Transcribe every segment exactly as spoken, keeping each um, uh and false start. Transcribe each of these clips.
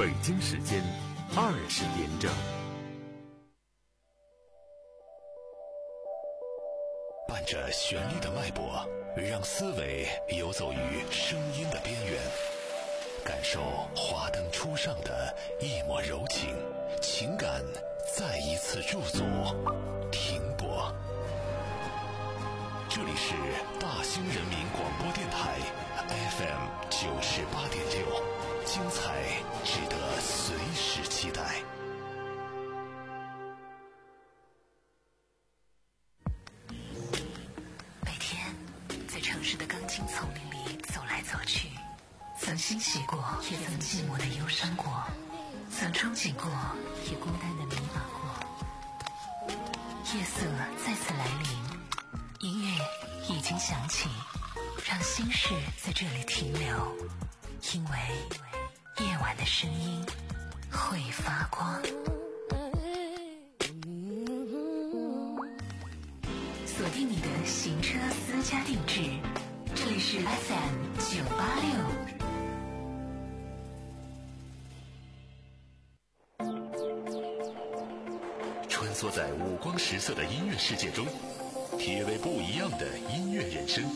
北京时间二十点整。 伴着旋律的脉搏，让思维游走于声音的边缘，感受华灯初上的一抹柔情，情感再一次入组，停泊。这里是大兴人民广播电台 F M 九十八点六，精彩值得随时期待。 每天在城市的钢筋丛林里走来走去，曾欣喜过，也曾寂寞的忧伤过，曾憧憬过，也孤单的迷茫过。夜色再次来临，音乐已经响起，让心事在这里停留，因为夜晚的声音会发光。锁定你的行车私家定制，这里是 F M 九八六。 穿梭在五光十色的音乐世界中，体味不一样的音乐人生。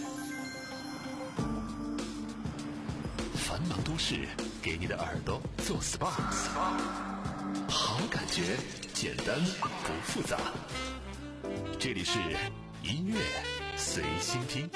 繁忙都市给你的耳朵做 S P A， 好感觉简单不复杂。这里是音乐随心听。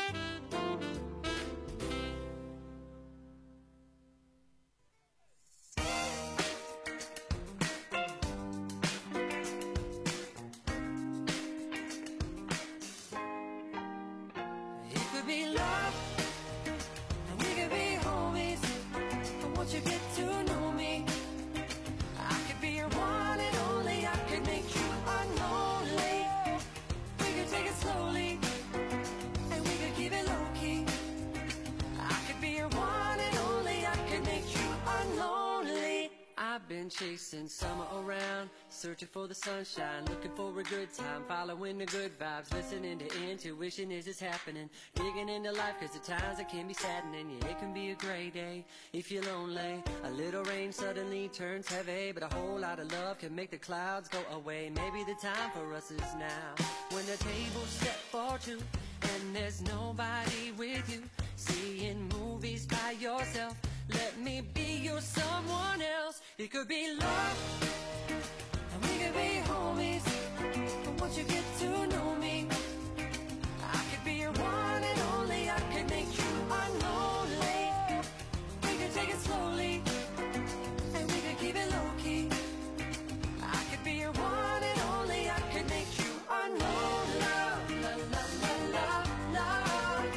Chasing summer around, searching for the sunshine, looking for a good time, following the good vibes, listening to intuition as it's happening, digging into life cause at times it can be saddening. Yeah, it can be a gray day if you're lonely, a little rain suddenly turns heavy, but a whole lot of love can make the clouds go away. Maybe the time for us is now, when the table's set for two and there's nobody with you, seeing movies by yourself. Let me be your someone else. It could be love, and we could be homies. But once you get to know me, I could be your one and only. I could make you unlonely. We could take it slowly, and we could keep it low key. I could be your one and only. I could make you unlonely. Love, love, love, love, love, love.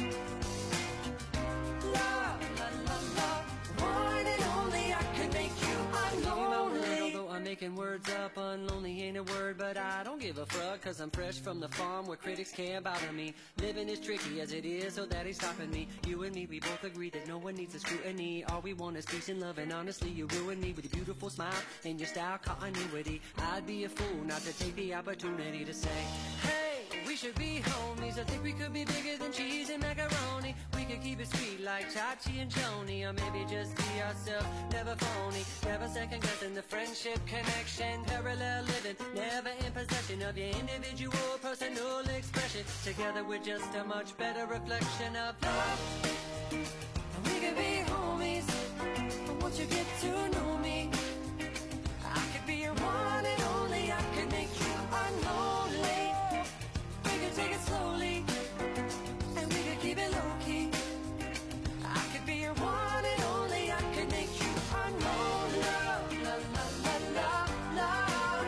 Making words up, unlonely ain't a word, but I don't give a fuck, cause I'm fresh from the farm where critics can't bother me. Living is tricky as it is, so that ain't stopping me. You and me, we both agree that no one needs a scrutiny. All we want is peace and love, and honestly, you ruin me with your beautiful smile and your style continuity. I'd be a fool not to take the opportunity to say, hey, we should be homies. I think we could be bigger than cheese and macaroni. We could keep it sweet like Chachi and Joni, or maybe just be ourselves, never phony, never second guessing the friendship connection, parallel living, never in possession of your individual personal expression. Together we're just a much better reflection of love. And we could be homies, but once you get to know me, I could be your one and only. I could make you unlonely. We could take it slowly, and we could keep it low key. I could be your one and only. I could make you unlonely. Love, love, love, love, love, love.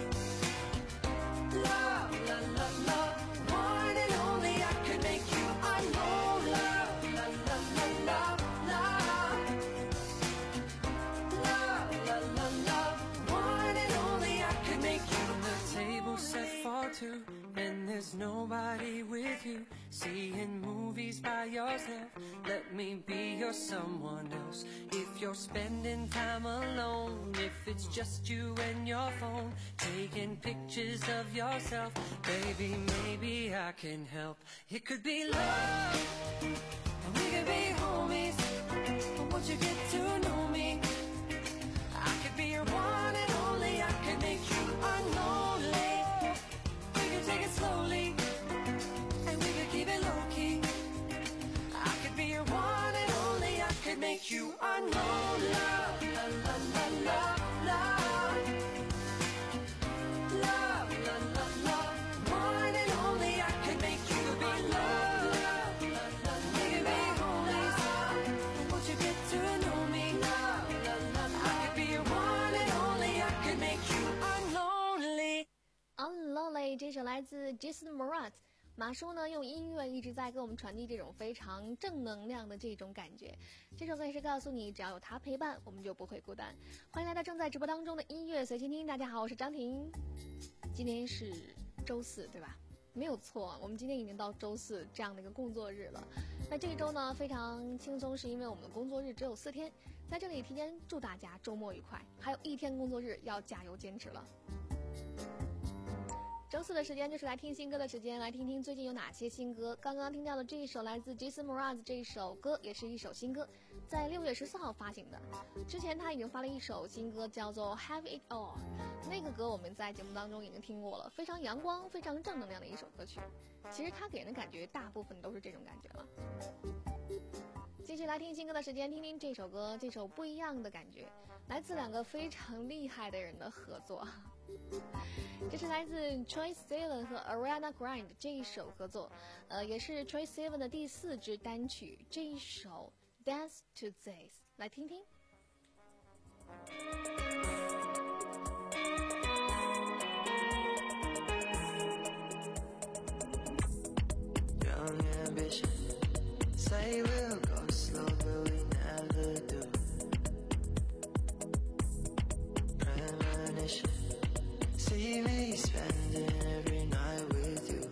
Love, love, love, love. One and only. I could make you unlonely. Love, love, love, love, love, love. Love, love, love, love. One and only. I could make you. The table set for two, and there's nobody with you. Seeing movies by yourself, let me be your someone else. If you're spending time alone, if it's just you and your phone, taking pictures of yourself, baby, maybe I can help. It could be love, and we could be homies. But once you get to know me, I 首来自 Jason Mraz。马叔呢用音乐一直在给我们传递这种非常正能量的这种感觉，这首歌也是告诉你只要有他陪伴我们就不会孤单。欢迎来到正在直播当中的音乐随心听，大家好，我是张婷。今天是周四对吧？没有错，我们今天已经到周四这样的一个工作日了。那这一周呢非常轻松，是因为我们的工作日只有四天，在这里提前祝大家周末愉快，还有一天工作日要加油坚持了。周四的时间就是来听新歌的时间，来听听最近有哪些新歌。刚刚听到的这一首来自 Jason Mraz 这一首歌也是一首新歌，在六月十四号发行的。之前他已经发了一首新歌叫做 Have It All， 那个歌我们在节目当中已经听过了，非常阳光非常正能量的一首歌曲。其实他给人的感觉大部分都是这种感觉了。继续来听新歌的时间，听听这首歌，这首不一样的感觉，来自两个非常厉害的人的合作。这是来自 Troye Sivan 和 Ariana Grande 这一首合作，呃，也是 Troye Sivan 的第四支单曲，这一首 Dance to This， 来听听。 Young ambition, say we'll go slow, but we never do. Premonition, see me spending every night with you.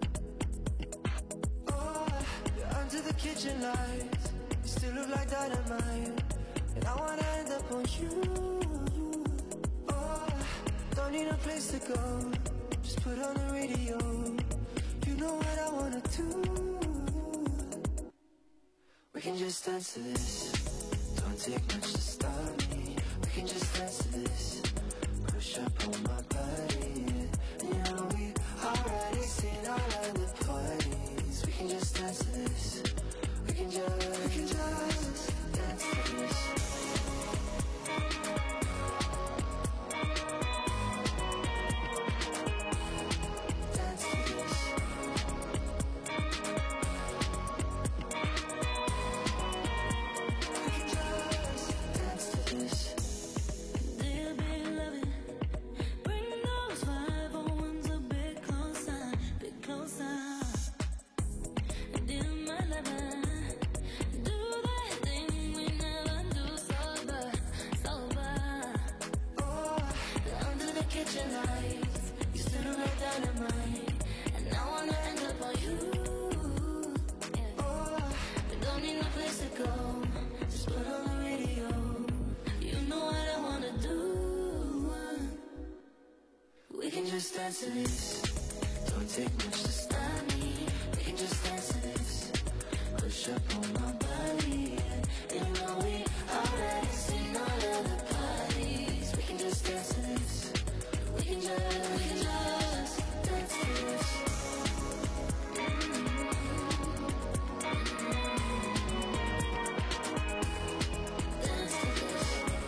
Oh, you're under the kitchen lights, you still look like dynamite, and I wanna end up on you. Oh, don't need a place to go, just put on the radio. You know what I wanna do. We can just dance to this, don't take much to start me. We can just dance to this, push up on my body, yeah. You know we already seen all of the parties. We can just dance to this, we can just, we can just dance to this. Dance to this, don't take much to stop me. We can just dance to this, push up on my body, yeah. You know we already seen all of the parties. We can just dance to this, we can just, we can just dance to this. Dance to this.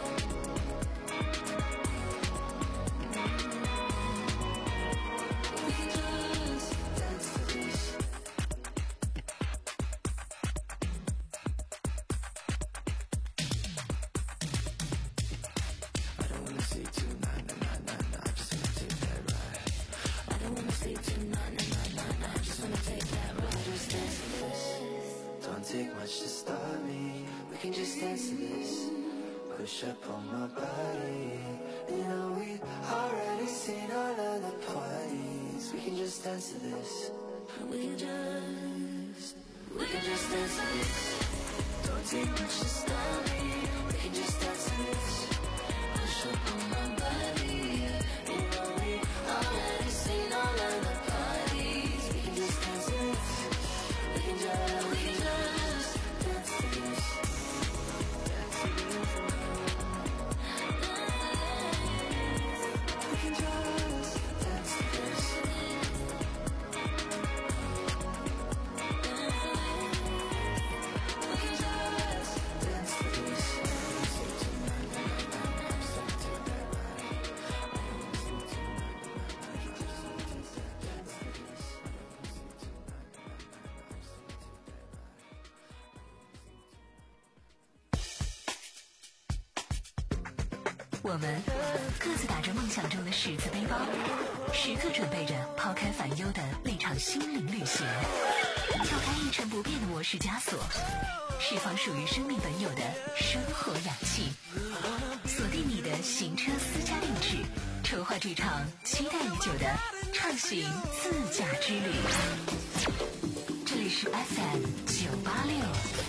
Take much to start me. We can just dance to this, push up on my body. You know we already seen all of the parties. We can just dance to this. We can just, we can just dance to this. Don't take much to start me. We can just dance to this, push up on my body. You know we already seen all of the parties. We can just dance to this. We can just, we can just. Dance to this. 我们各自打着梦想中的十字背包，时刻准备着抛开烦忧的那场心灵旅行，跳开一成不变的模式枷锁，释放属于生命本有的生活氧气，锁定你的行车私家定制，筹划这场期待已久的畅行自驾之旅。这里是 F M 九八六。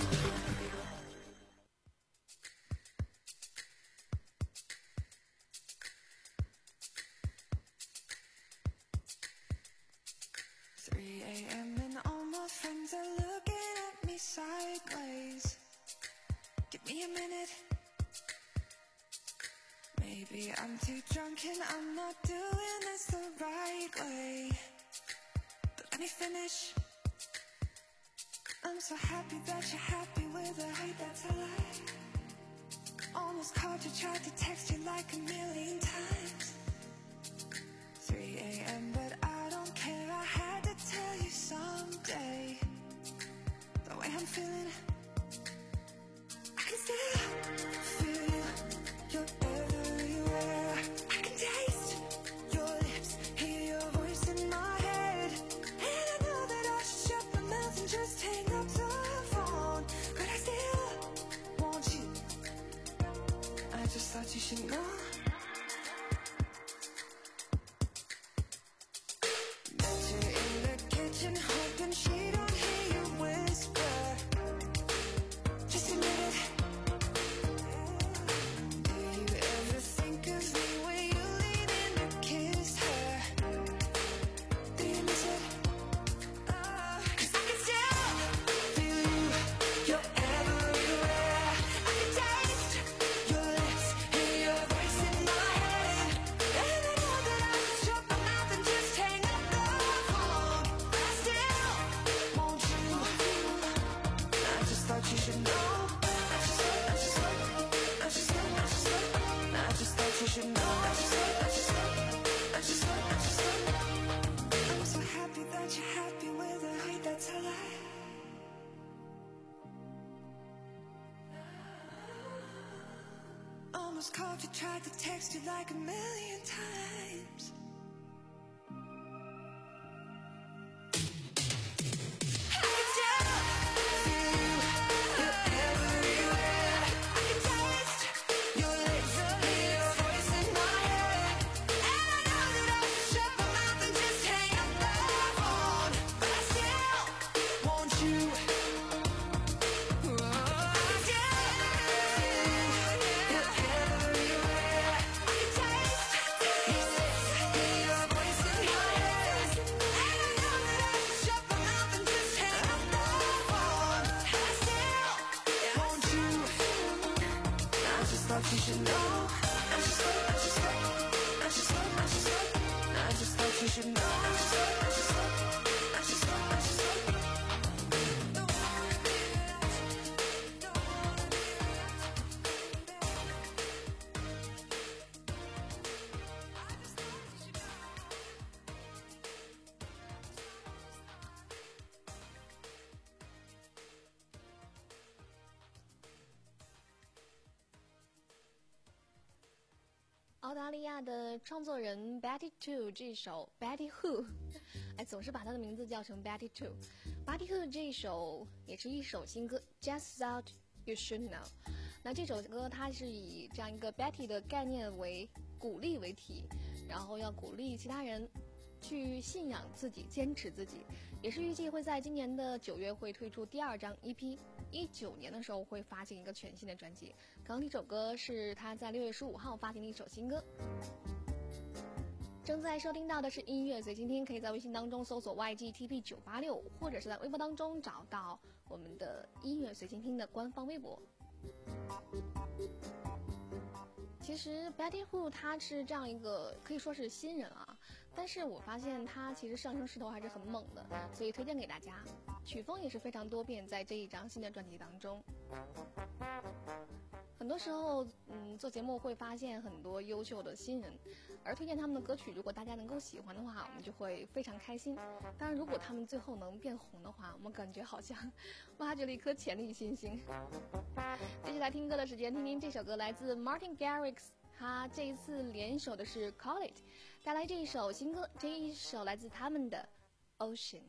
three a.m. and all my friends are looking at me sideways. Give me a minute. Maybe I'm too drunk and I'm not doing this the right way. But let me finish. I'm so happy that you're happy with a hate that's a lie. Almost called you, tried to text you like a million times. three a.m. but I don't care, I had to tell you someday. The way I'm feeling, I can still feel you. You're everywhere. I can taste your lips, hear your voice in my head. And I know that I should shut my mouth and just hang up the phone, but I still want you. I just thought you should know. Met you in the kitchen, hoping she don't hear you whisper. Just admit it. Do you ever think of me when you lean in to kiss her? Do you miss it? Uh, 'cause I can still feel you. You're everywhere. I can taste your lips, hear your voice in my head. And I know that I should shut my mouth and just hang up the phone, but I still want you. I just thought you should know. I just thought, I just thought, I just thought, I just thought, I just thought you should know. I just thought, I just thought, I just thought, I just thought. I'm so happy that you're happy with a hate that's a lie. Almost called you, tried to text you like a million times. I can still feel you. You're everywhere. I can taste your lips, hear your voice in my head. And I know that I should shut my mouth and just hang up the phone, but I still want you. Oh, I still feel you. You're everywhere. I can taste your lips, hear your voice in my head. And I know that I should shut my mouth and just hang up the phone, but I still want you. I just thought you should know. I just thought, I just thought, I just thought, I just thought, I just thought you should know. I just thought, I just thought, I just thought, I just thought. Don't wanna be left, don't wanna be left. I just thought you should know. 澳大利亚的创作人 Betty Two 这首 Betty Who， 哎，总是把她的名字叫成 Betty Two。Betty Who 这首也是一首新歌 ，Just Thought You Should Know。那这首歌它是以这样一个 Betty 的概念为鼓励为题，然后要鼓励其他人去信仰自己，坚持自己。也是预计会在今年的九月会推出第二张 E P， 一九年的时候会发行一个全新的专辑。刚刚这首歌是他在六月十五号发行的一首新歌。正在收听到的是音乐随心听，可以在微信当中搜索 Y G T P 九八六， 或者是在微博当中找到我们的音乐随心听的官方微博。其实 Betty Who 她是这样一个可以说是新人啊，但是我发现她其实上升势头还是很猛的，所以推荐给大家。曲风也是非常多变，在这一张新的专辑当中。很多时候，嗯，做节目会发现很多优秀的新人，而推荐他们的歌曲，如果大家能够喜欢的话，我们就会非常开心。当然，如果他们最后能变红的话，我们感觉好像挖掘了一颗潜力新星。接下来听歌的时间，听听这首歌，来自 Martin Garrix 他这一次联手的是 Call It， 带来这一首新歌，这一首来自他们的 Ocean。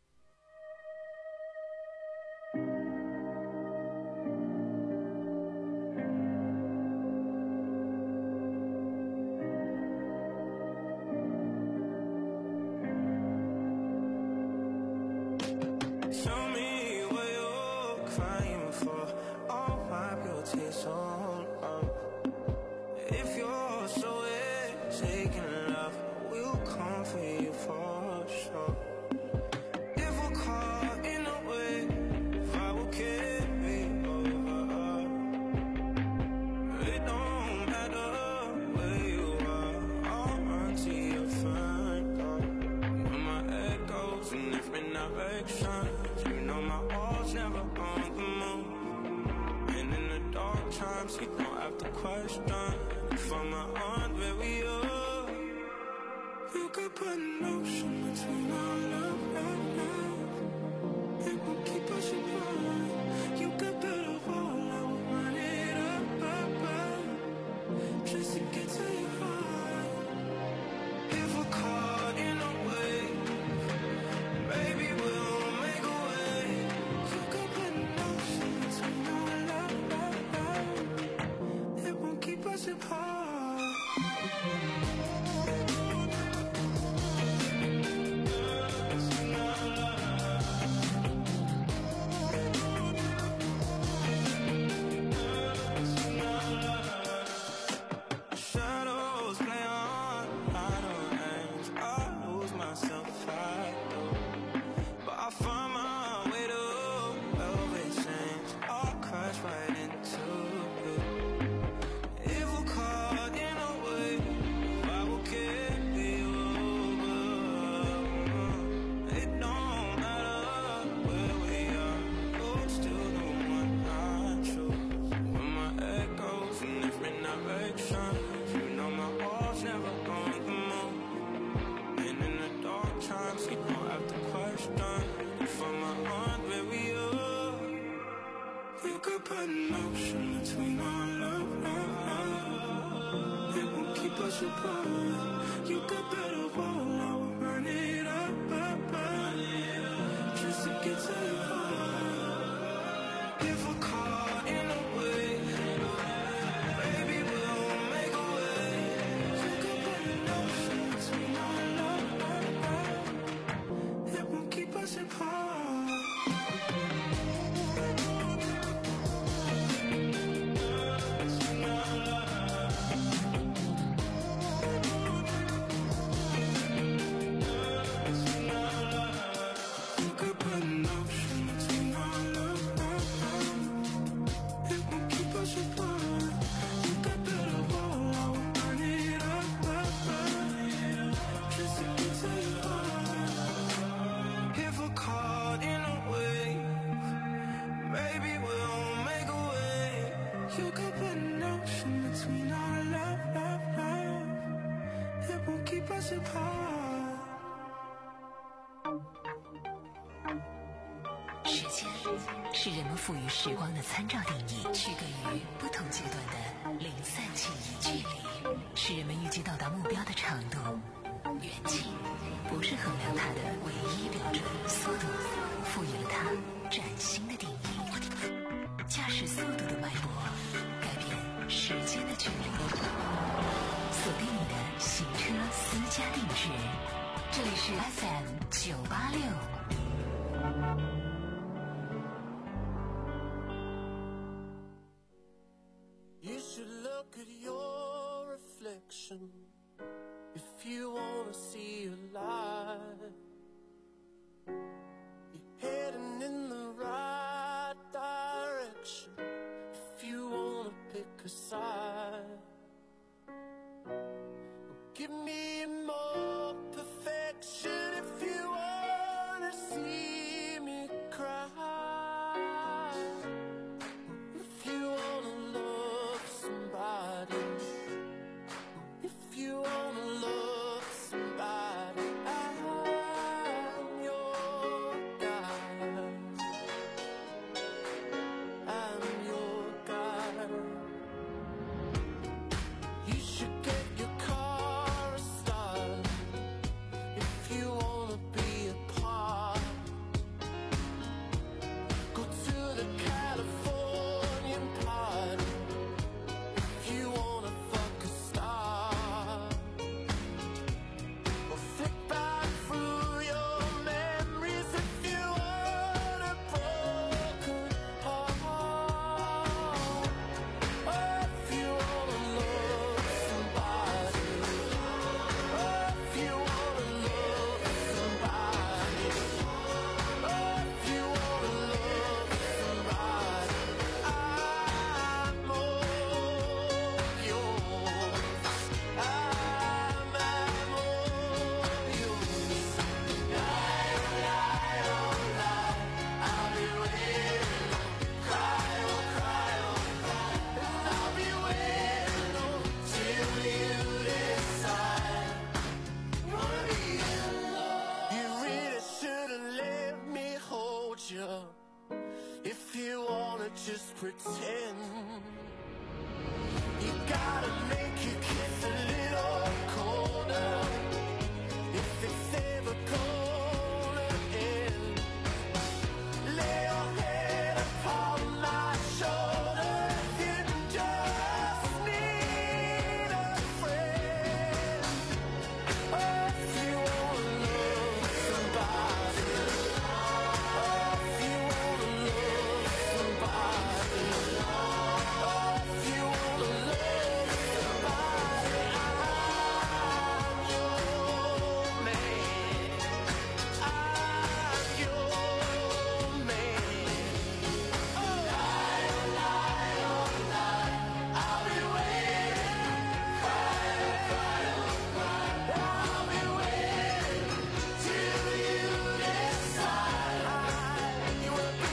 时间是人们赋予时光的参照定义，区隔于不同阶段的零散记忆距离，是人们预计到达目标的长度。远近不是衡量它的唯一标准，速度赋予了它崭新的定义。驾驶速度的脉搏，改变时间的距离。锁定你的行车私家定制，这里是 F M 九八六。 You should look at your reflection if you want to see your life. You're heading in the right direction if you want to pick a side. Give me more perfection if you want to see me cry. If you want to love somebody, if you want to love somebody, I'm your guy. I'm your guy. You just pretend. You gotta make your kiss a little colder if it's ever gonna end. Lay your head upon my shoulder if you just need a friend. Oh, if you wanna love somebody, oh, if you wanna love somebody, oh, if you wanna love somebody, I'm your man. I'm your man. Oh, lie, oh, lie, oh, lie. I'll be waiting. Cry, cry, oh, cry. I'll be waiting till you decide you wanna be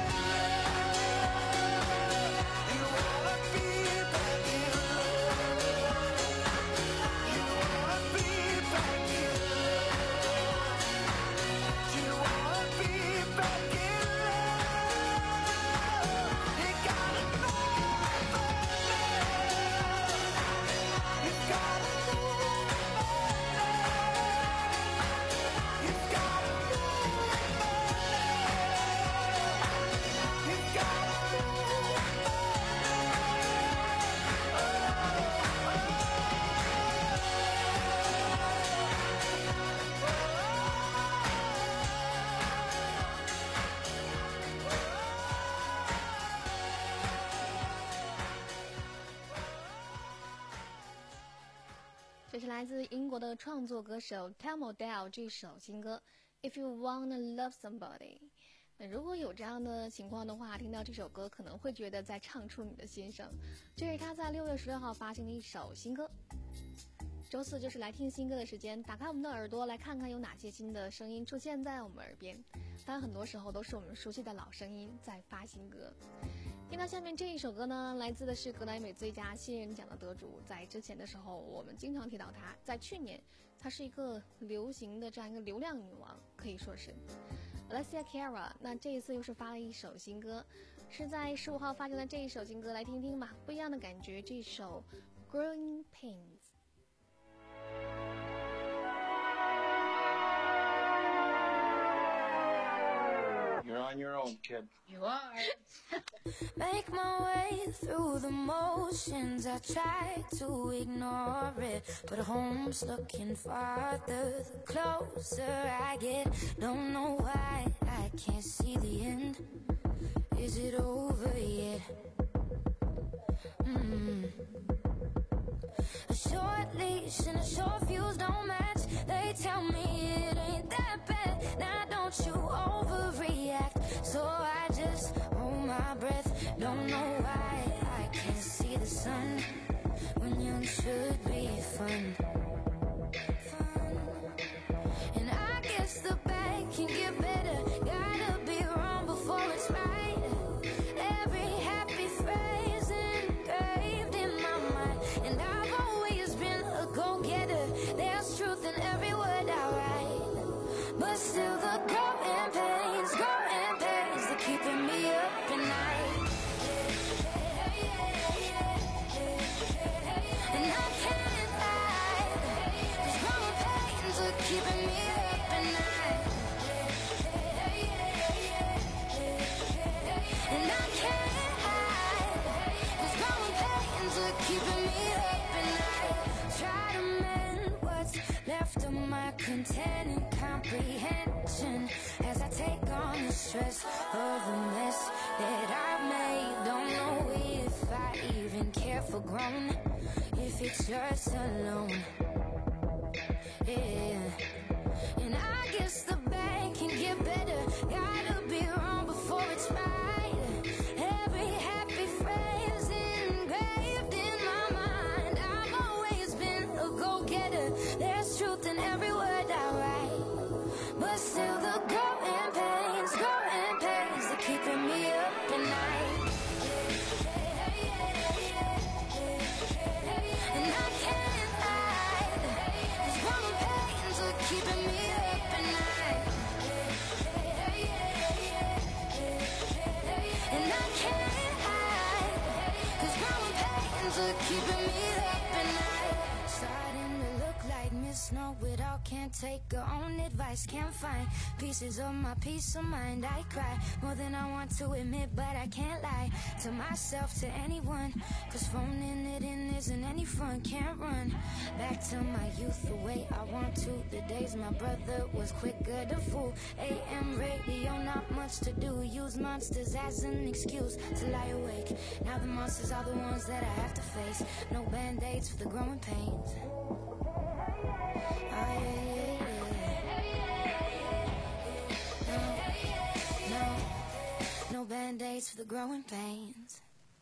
you wanna be back in love. You wanna be back in love. You wanna be back in love. You gotta know by now. You gotta know by now. You gotta know by now. You gotta know 这是来自英国的创作歌手 Tom Odell 这首新歌 If You Wanna Love Somebody。 那如果有这样的情况的话，听到这首歌可能会觉得在唱出你的心声。这是他在六月十六号发行的一首新歌。周四就是来听新歌的时间，打开我们的耳朵来看看有哪些新的声音出现在我们耳边。当然很多时候都是我们熟悉的老声音在发新歌。听到下面这一首歌呢，来自的是格莱美最佳新人奖的得主。在之前的时候我们经常提到她，在去年她是一个流行的这样一个流量女王，可以说是 Alessia Cara。 那这一次又是发了一首新歌，是在十五号发行的这一首新歌，来听听吧，不一样的感觉。这首 Growing Pains。 You're on your own, kid. You are. Make my way through the motions. I try to ignore it, but home's looking farther the closer I get. Don't know why I can't see the end. Is it over yet? Mm. A short leash and a short fuse don't match. They tell me it ain't that bad. Now don't you overreact. So I just hold my breath. Don't know why I can't see the sun when young should be fun. Fun. And I guess the bad can get better. Gotta be wrong before it's right. Every happy phrase engraved in my mind. And I've always been a go-getter. There's truth in every word I write. But still the growing pains, growing pains, they're keeping me up at night. And I can't hide, 'cause growing pains are keeping me up at night. And I can't hide, 'cause growing pains are keeping me up at night. Try to mend what's left of my content and comprehension as I take on the stress of the mess that I've made. Don't know if I even care for grown, if it's just alone. Yeah. And I guess the bad can get better. Gotta be wrong before it's right. Every happy phrase engraved in my mind. I've always been a go-getter. There's truth in every word I write. But still the growing pains, growing pains, they're keeping me up at night. And I can't hide, 'cause growing pains are keeping know it all, can't take her own advice. Can't find pieces of my peace of mind. I cry more than I want to admit, but I can't lie to myself, to anyone, cause phoning it in isn't any fun. Can't run back to my youth the way I want to. The days my brother was quicker to fool. A M radio, not much to do. Use monsters as an excuse to lie awake. Now the monsters are the ones that I have to face. No band-aids for the growing pains. Oh, yeah, yeah, yeah. No, no, no band-aids for the growing pains.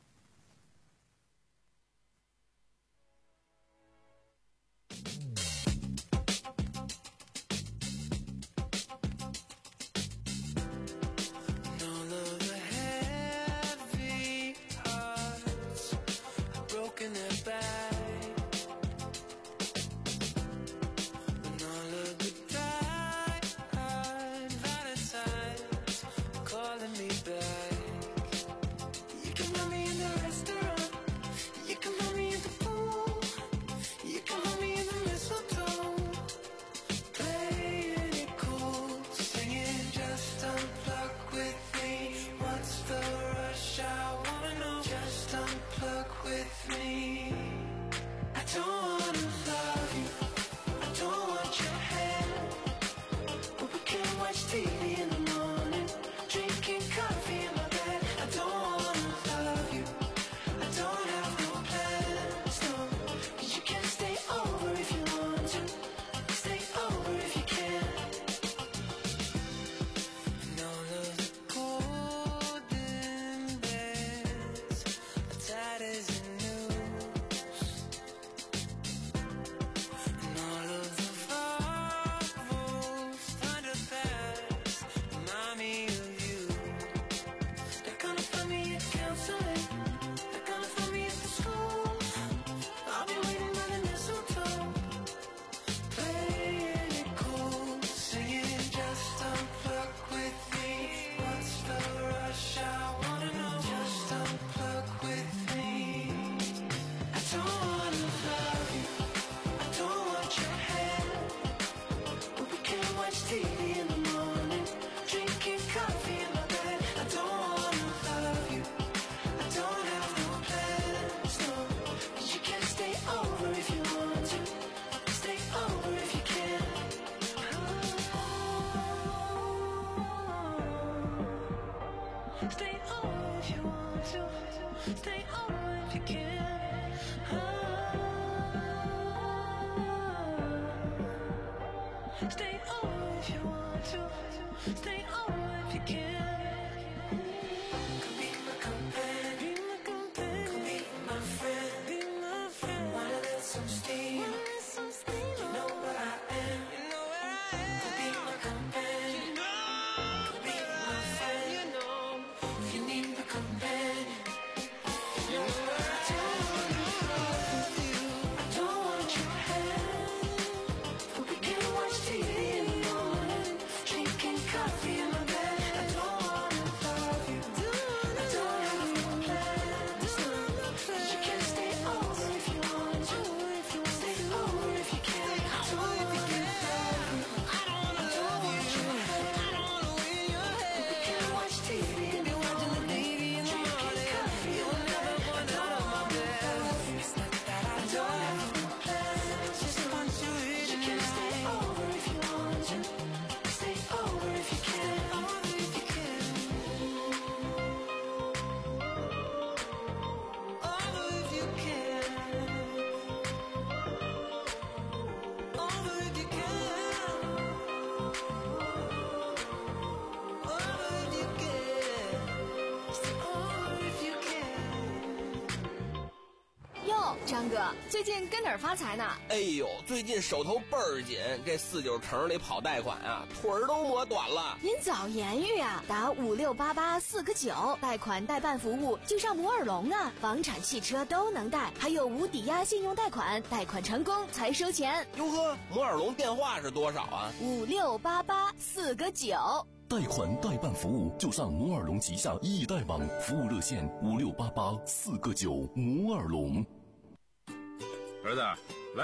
张哥，最近跟哪儿发财呢？ 哎呦，最近手头倍儿紧，这四九城里跑贷款啊，腿儿都磨短了。 您早言语啊，打五六八八四个九，贷款代办服务就上摩尔龙啊，房产、汽车都能贷，还有无抵押信用贷款，贷款成功才收钱。 哟呵，摩尔龙电话是多少啊？ 五六八八四个九。 贷款代办服务就上摩尔龙旗下易贷网，服务热线五六八八四个九，摩尔龙。 儿子，来，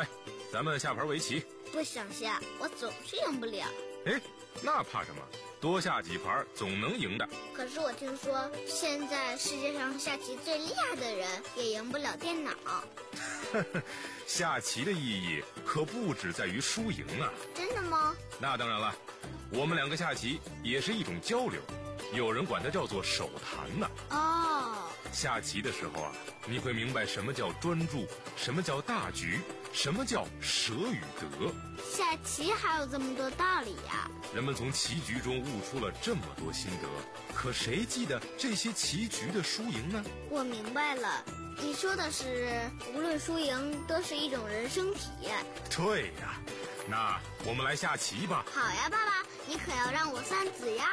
咱们下盘围棋。 不想下，我总是赢不了。 哎，那怕什么？多下几盘总能赢的。 可是我听说，现在世界上下棋最厉害的人也赢不了电脑。 下棋的意义可不只在于输赢啊。 真的吗？ 那当然了，我们两个下棋也是一种交流，有人管它叫做手谈呢。 哦， 下棋的时候啊，你会明白什么叫专注，什么叫大局，什么叫舍与得。 下棋还有这么多道理呀！ 人们从棋局中悟出了这么多心得，可谁记得这些棋局的输赢呢？ 我明白了，你说的是无论输赢都是一种人生体验。 对呀，那我们来下棋吧。 好呀，爸爸，你可要让我三子呀。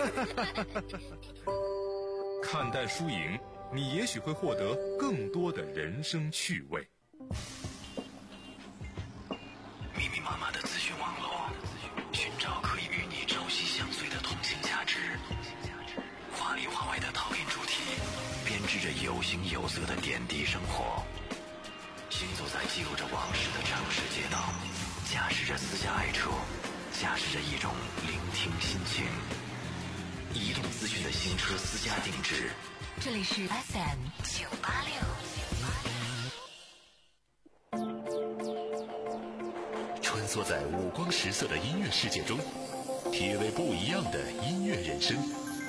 看淡输赢，你也许会获得更多的人生趣味。 密密麻麻的资讯网络，寻找可以与你朝夕相随的同性价值，华里华外的陶冶主题，编织着有形有色的点滴生活，行走在记录着往事的城市街道，驾驶着私家爱车，驾驶着一种聆听心情。移动资讯的新车私家定制， 这里是 F M 九八六。 穿梭在五光十色的音乐世界中，体味不一样的音乐人生。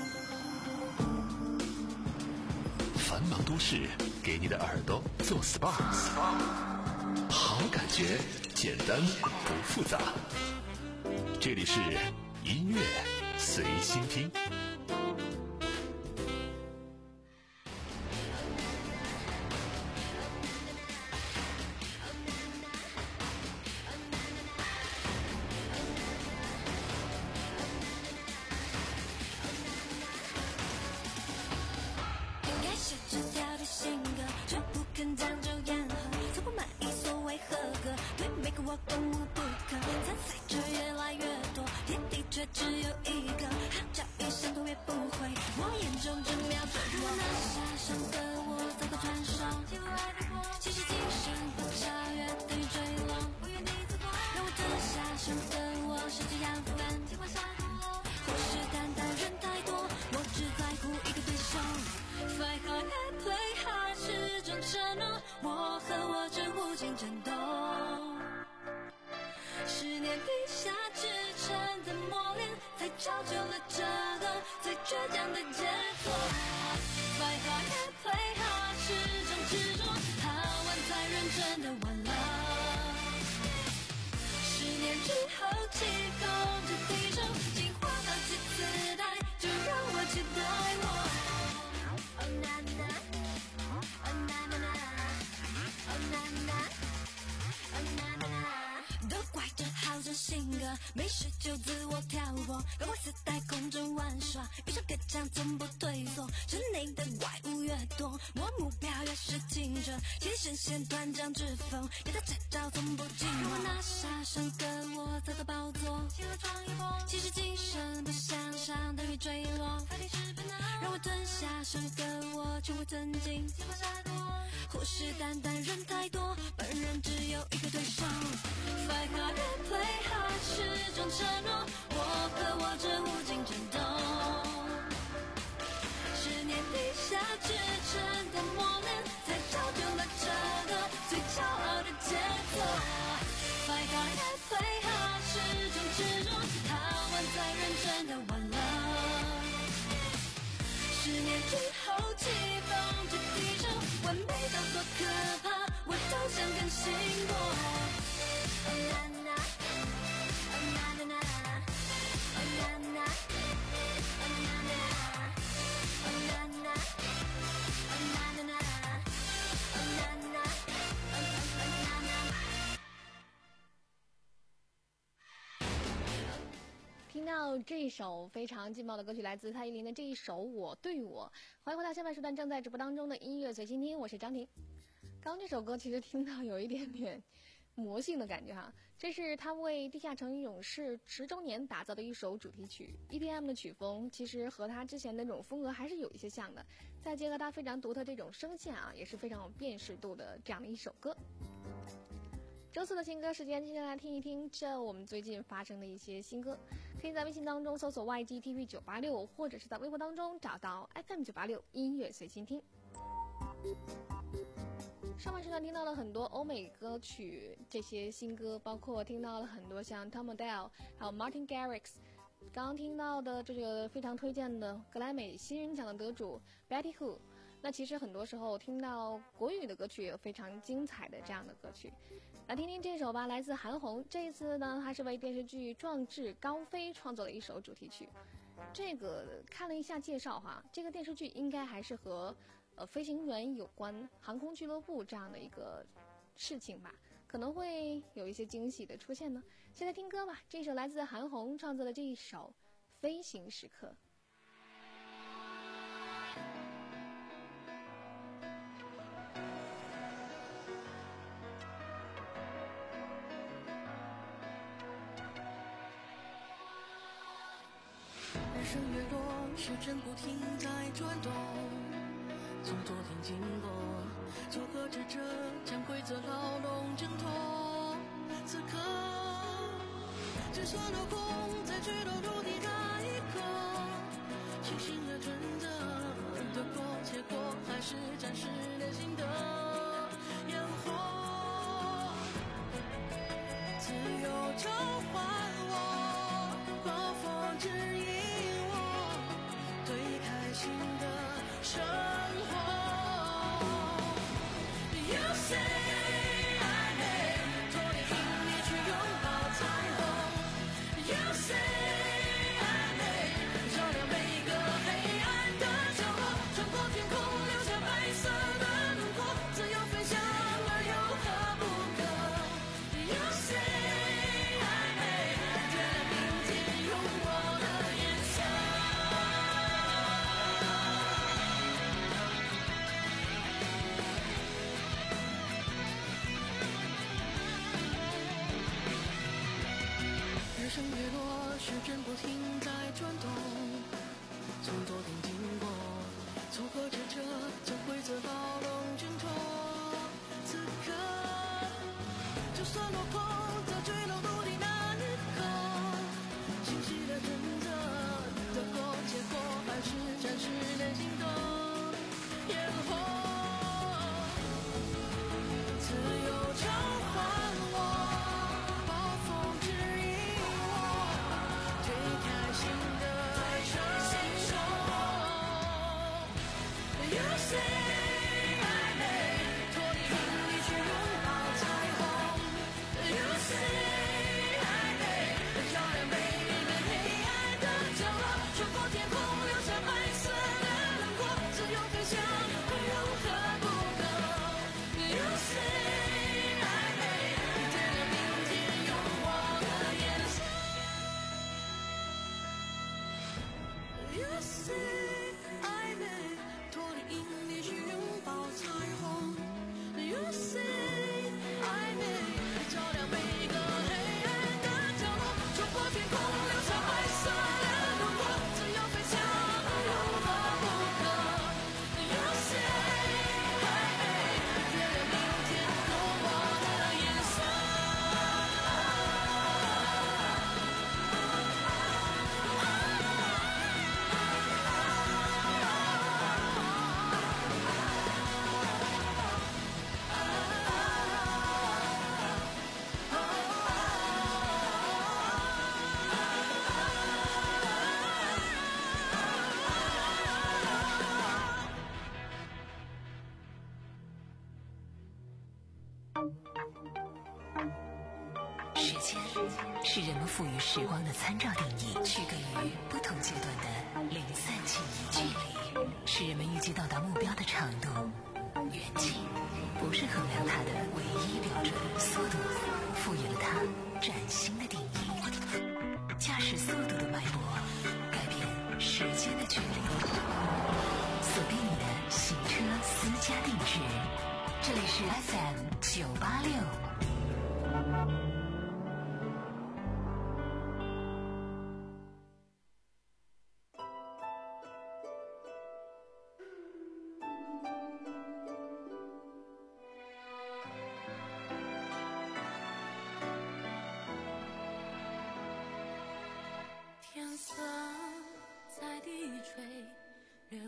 繁忙都市给你的耳朵做 S P A， 好感觉，简单不复杂。这里是音乐随心听。 没事就自我挑拨，高光自带空中玩耍，遇上个强从不退缩，城内的怪物越多，我目标越是精准，天神线断掌之风，给他这招从不惊慌。我拿下上个我走到宝座，起了闯一波，其实今生不向上等于坠落，发力是本能，让我吞下上个我，全会尊敬，计划杀多，虎视眈眈人太多，本人只有一个对手。Fight hard and play hard 是种承诺，我和我这无尽战斗，十年地下之城的磨练，才造就了这个最骄傲的节奏。Fight hard and play hard 是种执着，他玩在认真的玩乐，十年之后棋逢这地球，完美到多可怕，我都想更新过。 听到这首非常劲爆的歌曲，来自蔡依林的这一首《我对我》。欢迎回到下半时段正在直播当中的音乐随心听，我是张婷。刚刚这首歌其实听到有一点点魔性的感觉哈，这是他为地下城勇士十周年打造的一首主题曲。E D M 的曲风其实和他之前的那种风格还是有一些像的，再结合他非常独特这种声线啊，也是非常有辨识度的这样的一首歌。 周四的新歌时间，接下来听一听这我们最近发生的一些新歌。可以在微信当中搜索 Y G T V 九八六，或者是在微博当中找到 F M 九八六音乐随心听。上半时段听到了很多欧美歌曲，这些新歌包括听到了很多像 Tom Odell 还有 Martin Garrix， 刚刚听到的这个非常推荐的格莱美新人奖的得主 Betty Who。那其实很多时候听到国语的歌曲也有非常精彩的这样的歌曲，来听听这首吧，来自韩红。这一次呢，还是为电视剧《壮志高飞》创作了一首主题曲。这个看了一下介绍哈，这个电视剧应该还是和呃飞行员有关，航空俱乐部这样的一个事情吧，可能会有一些惊喜的出现呢。现在听歌吧，这首来自韩红创作的这一首《飞行时刻》。 日升月落，时针不停在转动，从昨天经过，做个智者将规则牢笼挣脱。此刻，就算落空，在坠落陆地那一刻，清醒的准则，得过且过，还是暂时连心的烟火，自由召唤我，暴风指引对开心的生活。 You say I may 脱离平地去拥抱彩虹。 You say I may 照亮每个黑暗的角落，穿过天空留下白色的轮廓，自由飞翔而又何不可。 You say I may 点亮明天用我的颜色。 日升月落，时针不停在转动，从昨天经过，凑合着这将规则牢笼挣脱。此刻，就算落空，在坠落陆地那一刻，清晰的准则，得过且过，还是暂时连心的烟火，自由召唤我。 暴风指引我，最开心的生活。You say I may 脱离平地去拥抱彩虹。You say I may 照亮每一个黑暗的角落，穿过天空留下白色的轮廓，自由飞翔，又何不可。You say I may 点亮明天用我的颜色。You say I may 脱离引力去拥抱彩虹。You say I may 照亮每个黑暗的角落，穿过天空留下白色的轮廓，自由飞翔，又何不可。You say I may 点亮明天用我的颜色。 时间是人们赋予时光的参照定义，区隔于不同阶段的零散记忆。距离是人们预计到达目标的长度，远近不是衡量它的唯一标准。速度赋予了它崭新的定义。驾驶速度的脉搏，改变时间的距离。锁定你的行车私家定制，这里是 F M 九八六。 You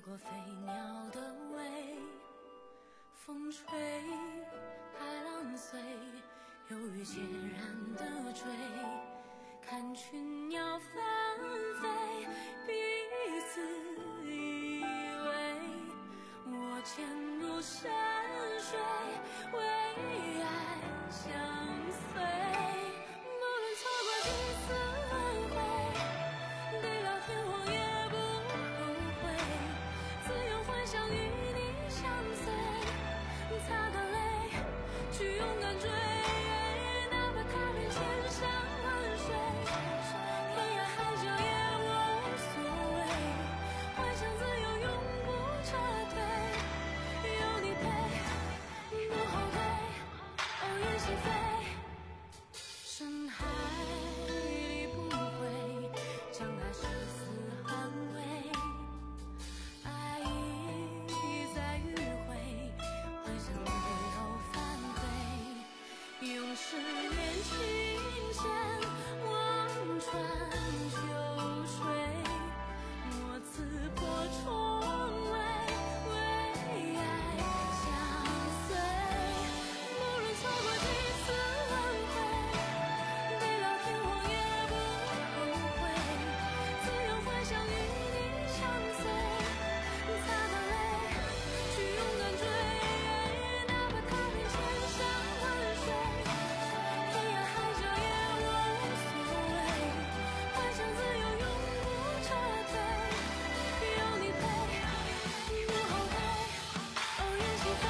过飞鸟的尾，风吹海浪随，忧郁孑然的追，看群鸟翻飞，彼此依偎，我潜入深水，为爱相随。无论错过几次轮回，地老天荒也不后悔，自由幻想与你相随，擦干泪，去勇敢追，哪怕踏遍千山万水，天涯海角也无所谓，幻想自由永不撤退，有你陪，不后退，偶然起飞，深海里不悔，将爱誓死捍卫，爱已在迂回，幻想自由反悔，用誓言倾线，望穿秋水，我刺破重围，为爱相随。无论错过几次轮回，地老天荒也不后悔，自由幻想与你相随，擦干泪，去勇敢追，哪怕踏遍千山万水，天涯海角也无所谓，幻想自由永不撤退，有你陪，不后退，偶然起飞。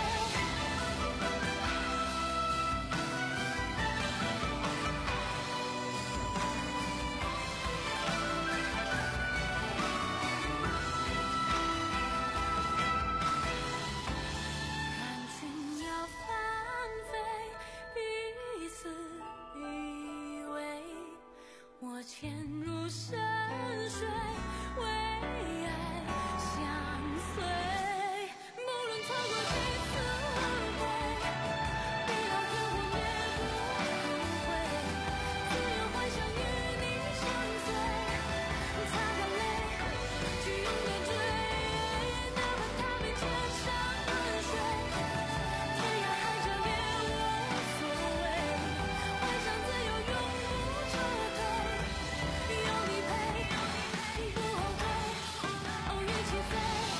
看群鸟翻飞，彼此依偎，我潜入深水，为爱相随。无论错过几次轮回，地老天荒也不后悔，自由幻想与你相随，擦干泪，去勇敢追，哪怕踏遍千山万水，天涯海角也无所谓，幻想自由永不撤退，有你陪，不后退，偶遇起飞，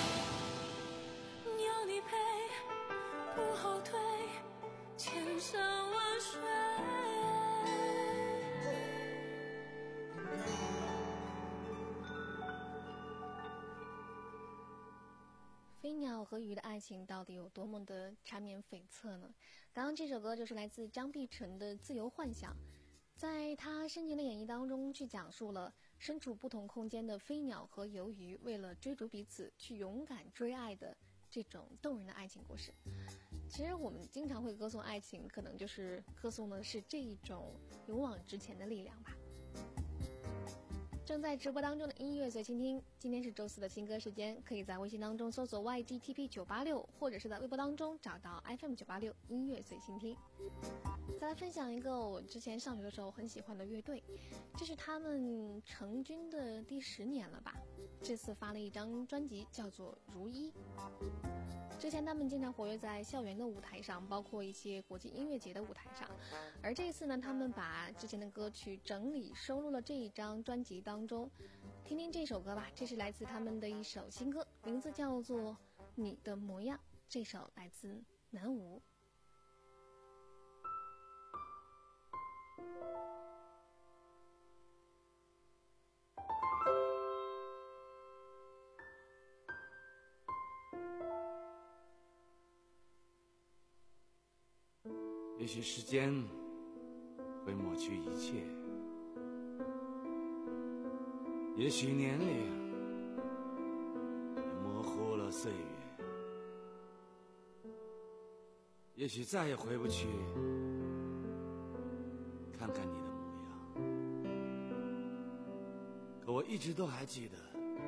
有你陪，不后退，千山万水。 飞鸟和鱼的爱情到底有多么的缠绵悱恻呢？刚刚这首歌就是来自张碧晨的《自由幻想》，在他深情的演绎当中，去讲述了身处不同空间的飞鸟和游鱼为了追逐彼此去勇敢追爱的这种动人的爱情故事。其实我们经常会歌颂爱情，可能就是歌颂的是这一种勇往直前的力量吧。正在直播当中的音乐随倾听，今天是周四的新歌时间，可以在微信当中搜索 Y G T P 九八六，或者是在微博当中找到 F M 九八六音乐随倾听。再来分享一个我之前上学的时候很喜欢的乐队，这是他们成军的第十年了吧，这次发了一张专辑叫做《如一》。之前他们经常活跃在校园的舞台上，包括一些国际音乐节的舞台上，而这一次呢，他们把之前的歌曲整理收录了这一张专辑当中。听听这首歌吧，这是来自他们的一首新歌，名字叫做《你的模样》，这首来自南无。 也许时间会抹去一切，也许年龄也模糊了岁月，也许再也回不去看看你的模样，可我一直都还记得，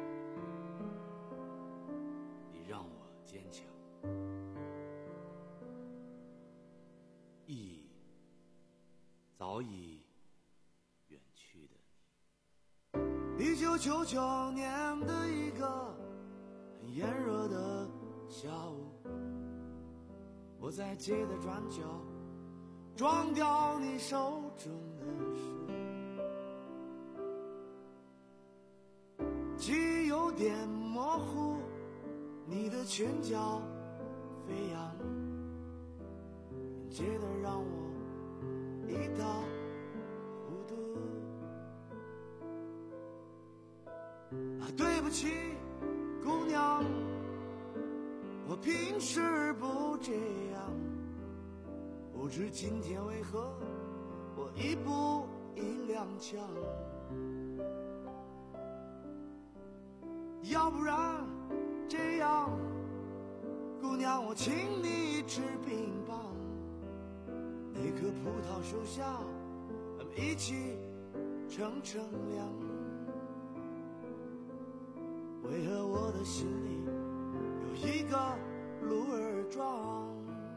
你让我坚强。忆早已远去的你，一九九九年的一个很炎热的下午，我在街的转角撞掉你手中的书，记忆有点模糊，你的裙角飞扬，接的让我一塌糊涂。啊，对不起，姑娘，我平时不这样，不知今天为何我一步一踉跄。要不然这样，姑娘，我请你吃冰棒，那棵葡萄树下，我们一起乘乘凉。为何我的心里有一个鹿儿庄？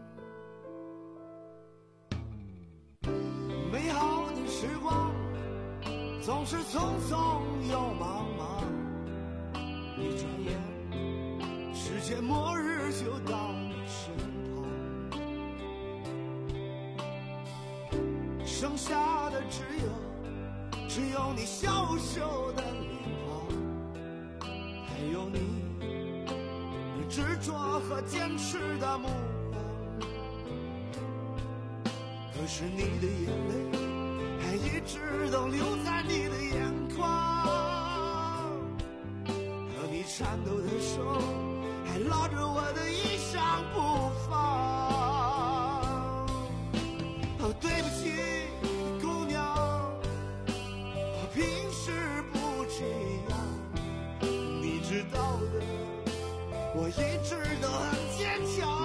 美好的时光总是匆匆又茫茫，一转眼世界末日就到你身旁，剩下的只有只有你消瘦的脸庞，还有你你执着和坚持的目光。可是你的眼泪还一直都留在你的眼眶，和你颤抖的手还拉着我的衣裳不放。哦，对不起，姑娘，我平时不这样，你知道的，我一直都很坚强。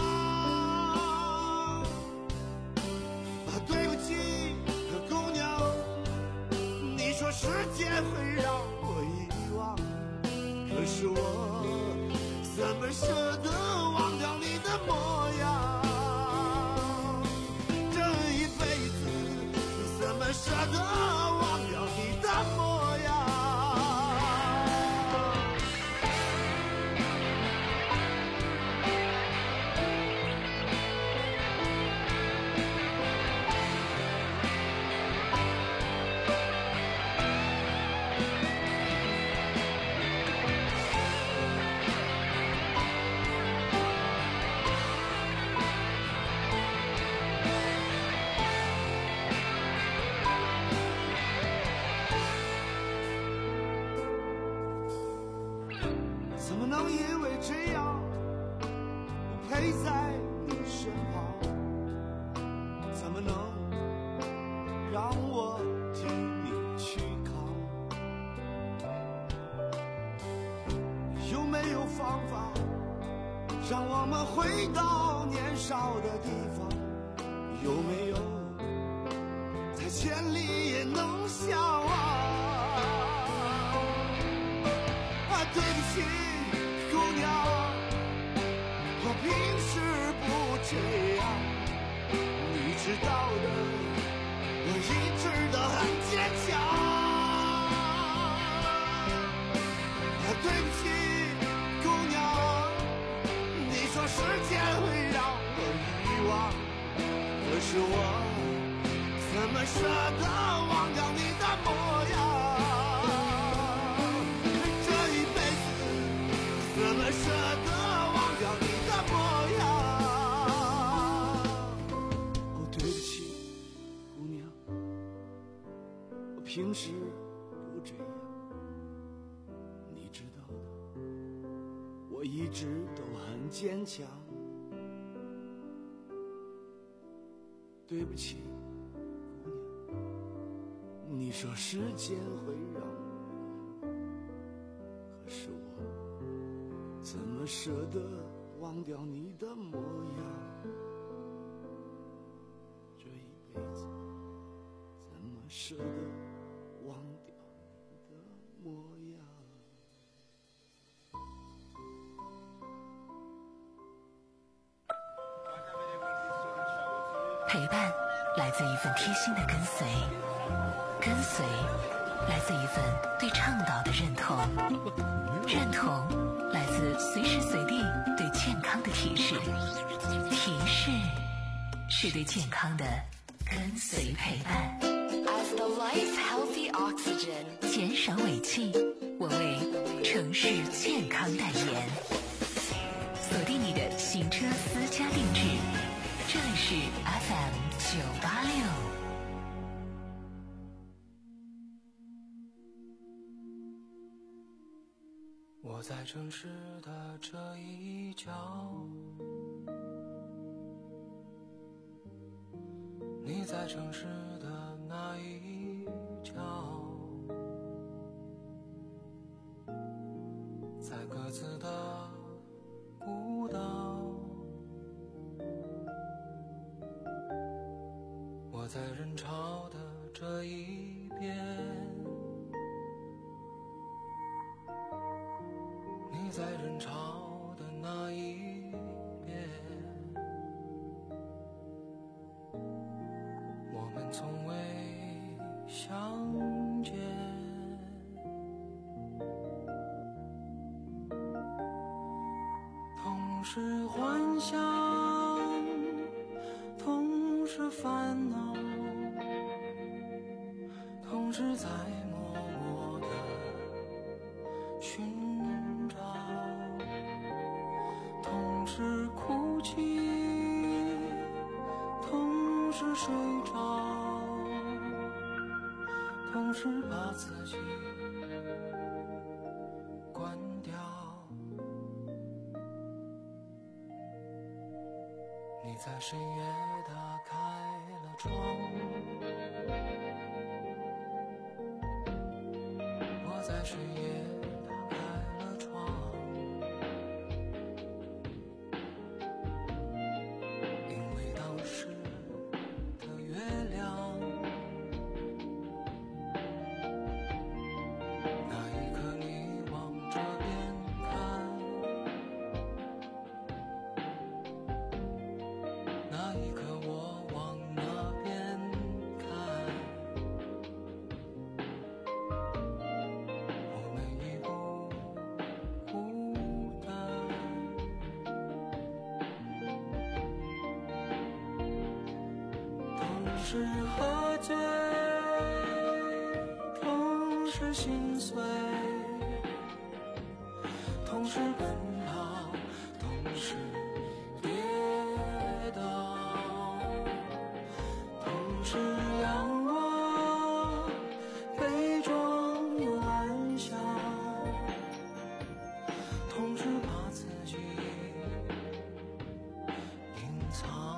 啊，对不起，姑娘，你说时间会让我遗忘，可是我怎么舍得忘掉你的模样？这一辈子怎么舍得忘掉你的模样？怎么能因为这样不陪在你身旁？怎么能让我替你去扛？有没有方法让我们回到年少的地方？有没有在千里也能相望？啊，对不起，姑娘，我平时不这样，你知道的，我一直都很坚强。啊，对不起，姑娘，你说时间会让我遗忘，可是我怎么舍得忘掉你的模样？这一辈子怎么舍得忘掉你的模样？哦，对不起，姑娘，我平时不这样，你知道的，我一直都很坚强。对不起，姑娘，你说时间会让我遗忘，可是我怎么舍得忘掉你的模样？这一辈子怎么舍得忘掉你的模样？ 陪伴来自一份贴心的跟随，跟随来自一份对倡导的认同，认同来自自随时随地对健康的提示，提示是对健康的跟随陪伴。As the life healthy oxygen， 减少尾气，我为城市健康代言。锁定你的行车私家定制，这里是 F M 九八六。 我在城市的这一角，你在城市的那一角，在各自的步道，我在人潮的这一边，你在人潮的那一边，我们从未相见，同是幻想，同是烦恼，同是在默默的寻找，同是哭泣，同是睡着，同时把自己关掉。你在深夜打开了窗，我在深夜打开了窗，因为当时的月亮，那一刻你往这边看，那一刻我往那边看，我们已不孤单，同是喝醉，同是心碎，同是奔跑，同是跌倒，同是仰望，悲壮又安详，同时把自己隐藏。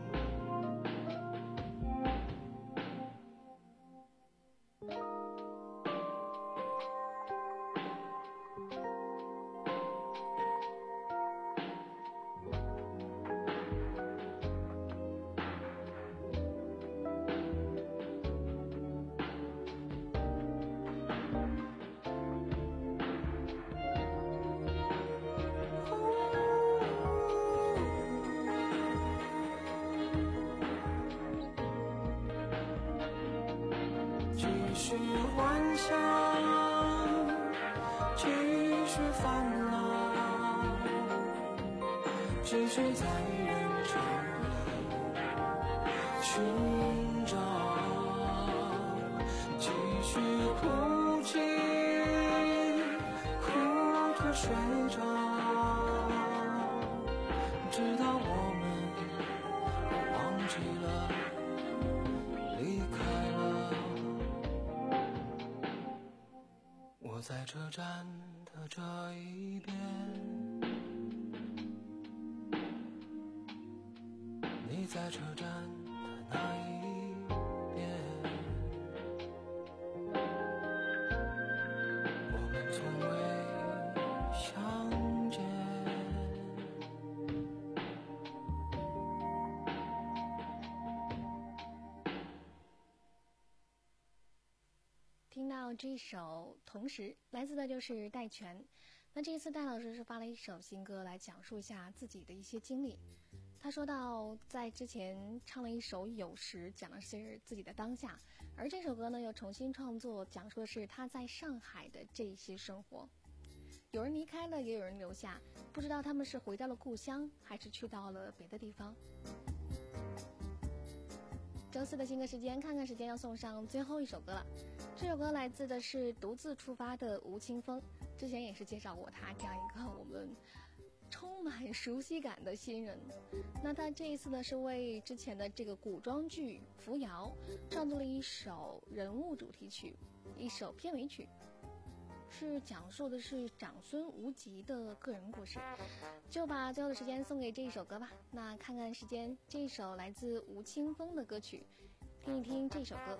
继续幻想，继续烦恼，继续在人潮里寻找，继续哭泣，哭着睡着，直到我们忘记了，离开了。我在车站的这一边，你在车站的那一边，我们从未相见。 听到这首同时来自的就是戴荃。那这一次戴老师是发了一首新歌来讲述一下自己的一些经历。他说到在之前唱了一首有时，讲的是自己的当下，而这首歌呢又重新创作，讲述的是他在上海的这些生活。 有人离开了，也有人留下，不知道他们是回到了故乡，还是去到了别的地方。周四的新歌时间，看看时间要送上最后一首歌了。这首歌来自的是独自出发的吴青峰，之前也是介绍过他这样一个我们充满熟悉感的新人。那他这一次呢，是为之前的这个古装剧《扶摇》创作了一首人物主题曲，一首片尾曲，是讲述的是长孙无极的个人故事。就把最后的时间送给这一首歌吧。那看看时间，这一首来自吴青峰的歌曲，听一听这首歌。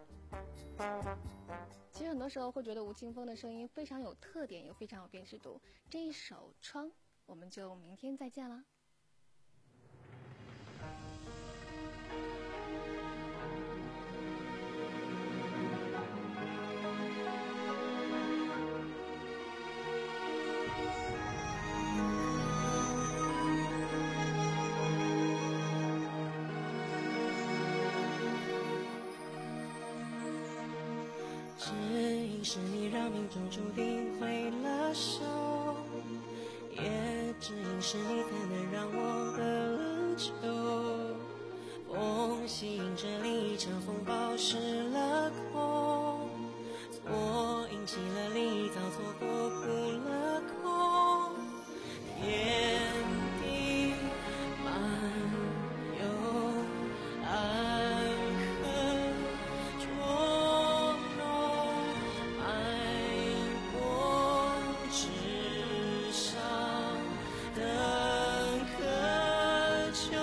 其实很多时候会觉得吴青峰的声音非常有特点，又非常有辨识度。这一首《窗》，我们就明天再见了。 是你让命中注定会了手，也只因是你才能让我得救。风吸引着另一场风暴失了控，错引起了另一遭错过扑了空。天地漫游爱恨捉弄，爱过纸上等渴求。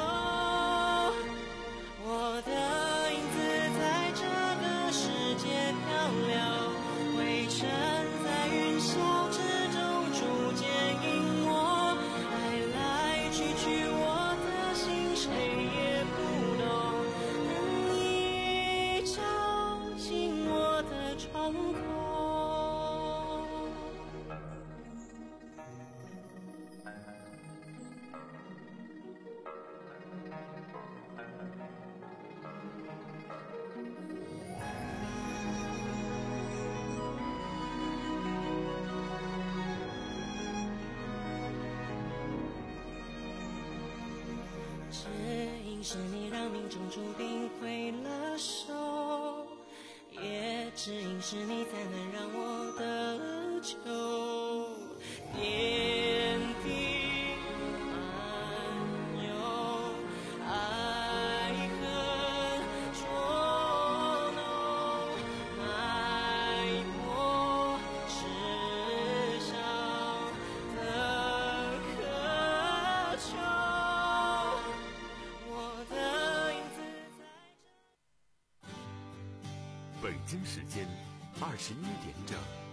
我的影子在这个世界漂流，灰尘在云霄之中逐渐隐没，来来去去我的心谁也不懂，能一照进我的窗口。只因是你让命中注定会了手，也只因是你才能让我得救。天地漫游爱恨捉弄，脉搏世上的渴求。我的影子在这。 北京时间二十一点整。